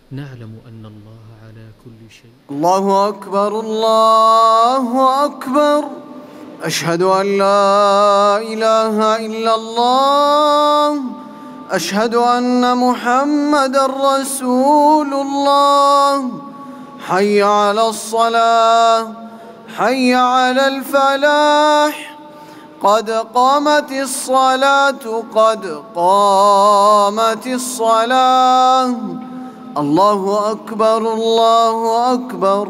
نعلم أن الله على كل شيء. الله أكبر الله أكبر. أشهد أن لا إله إلا الله. أشهد أن محمدًا رسول الله. حي على الصلاة حي على الفلاح. قد قامت الصلاة قد قامت الصلاة. الله أكبر الله أكبر.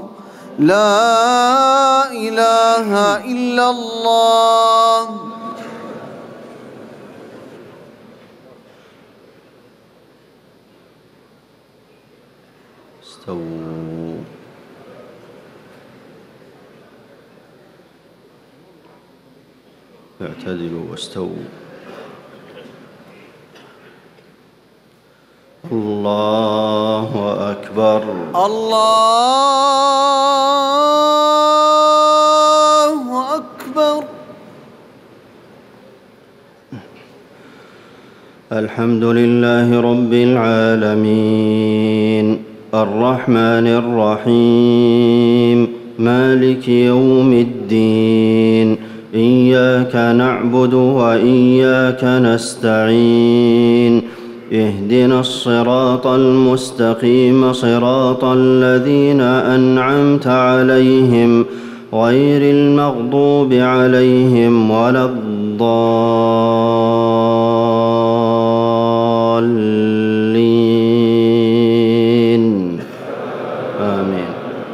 لا إله إلا الله. استووا. اعتدلوا واستووا. الله أكبر الله أكبر. الحمد لله رب العالمين الرحمن الرحيم مالك يوم الدين إياك نعبد وإياك نستعين اهدنا الصراط المستقيم صراط الذين أنعمت عليهم غير المغضوب عليهم ولا الضالين آمين.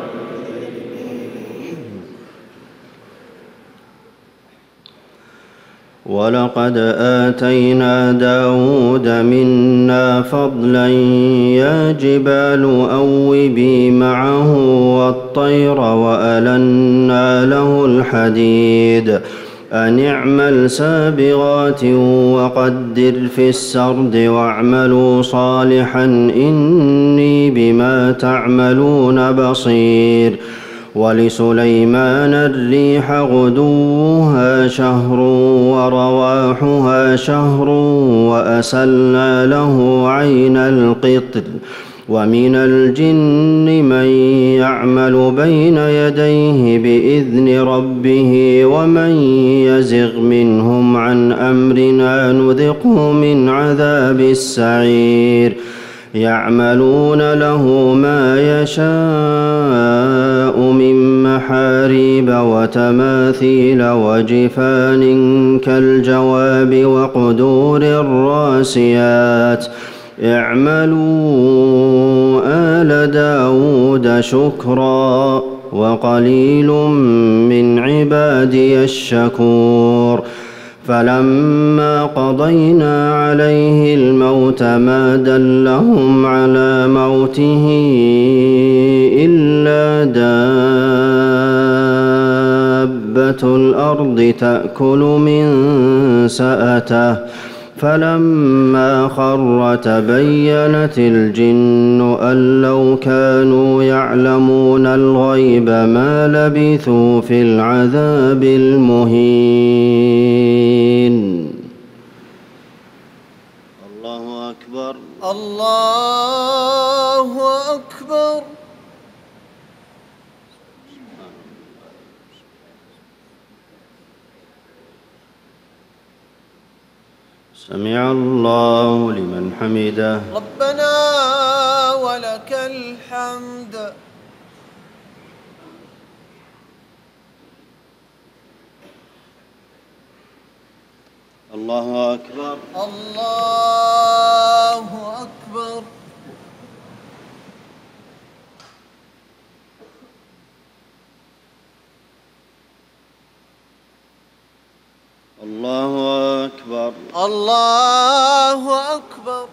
ولقد آتينا داود منا فضلا يا جبال أوبي معه والطير وألنا له الحديد أن اعمل سابغات وقدر في السرد واعملوا صالحا إني بما تعملون بصير. ولسليمان الريح غدوها شهر ورواحها شهر وأسلنا له عين القطر ومن الجن من يعمل بين يديه بإذن ربه ومن يزغ منهم عن أمرنا نذقه من عذاب السعير. يعملون له ما يشاء من محاريب وتماثيل وجفان كالجواب وقدور الراسيات. اعملوا آل داود شكرا وقليل من عبادي الشكور. فلما قضينا عليه الموت ما دلهم على موته إلا دابة الأرض تأكل من سأته. فلما خر تبينت الجن أن لو كانوا يعلمون الغيب ما لبثوا في العذاب المهين. الله أكبر الله أكبر. سمع الله لمن حمده. ربنا ولك الحمد. الله أكبر الله أكبر. الله أكبر الله أكبر.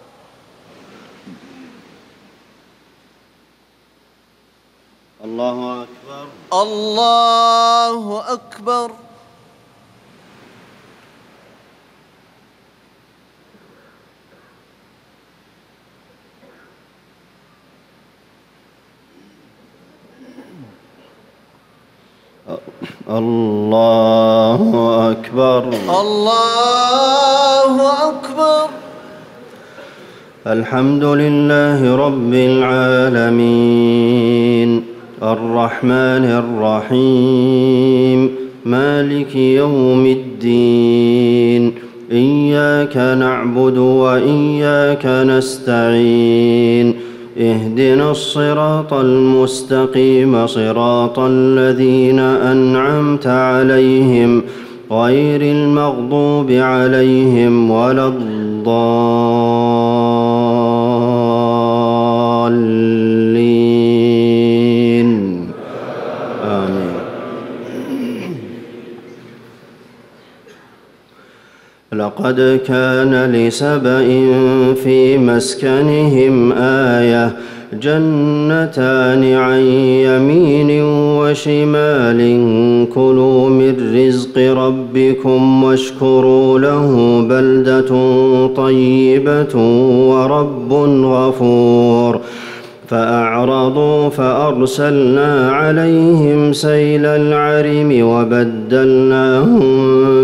الله أكبر الله أكبر. الله أكبر الله أكبر. الحمد لله رب العالمين الرحمن الرحيم مالك يوم الدين إياك نعبد وإياك نستعين اهدنا الصراط المستقيم صراط الذين أنعمت عليهم غير المغضوب عليهم ولا الضالين آمين. لقد كان لسبإ في مسكنهم آية جنتان عن يمين وشمال كلوا من رزق ربكم واشكروا له بلدة طيبة ورب غفور فأعرضوا فأرسلنا عليهم سيل العرم وبدلناهم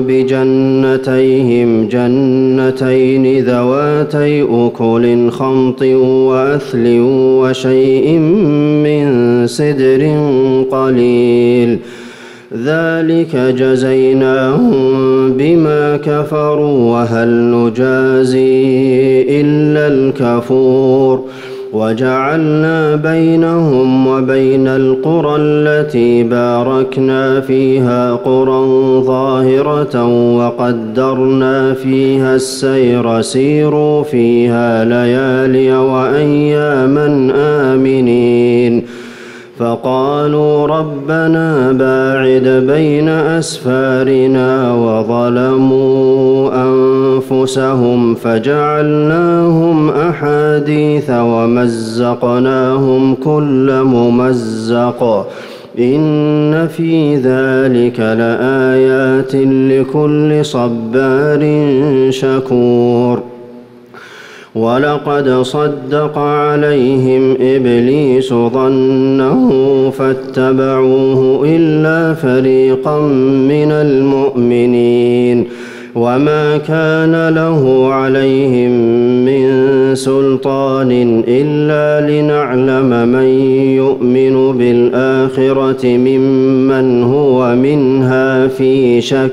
بجنتيهم جنتين ذواتي أكل خمط وأثل وشيء من سدر قليل ذلك جزيناهم بما كفروا وهل نجازي إلا الكفور وجعلنا بينهم وبين القرى التي باركنا فيها قرى ظاهرة وقدرنا فيها السير سيروا فيها ليالي وأياما آمنين فقالوا ربنا باعد بين أسفارنا وظلموا أنفسهم فجعلناهم أحاديث ومزقناهم كل ممزق إن في ذلك لآيات لكل صبار شكور ولقد صدق عليهم إبليس ظنه فاتبعوه إلا فريقا من المؤمنين وما كان له عليهم من سلطان إلا لنعلم من يؤمن بالآخرة ممن هو منها في شك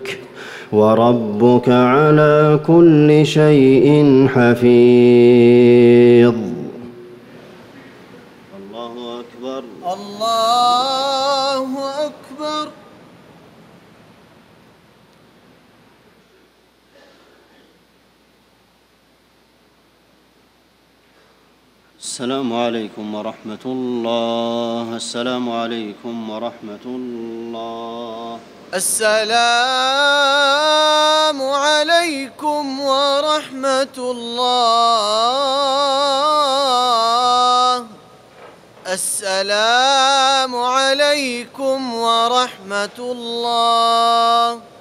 وربك على كل شيء حفيظ. الله أكبر الله أكبر. السلام عليكم ورحمة الله. السلام عليكم ورحمة الله. السلام عليكم ورحمة الله. السلام عليكم ورحمة الله.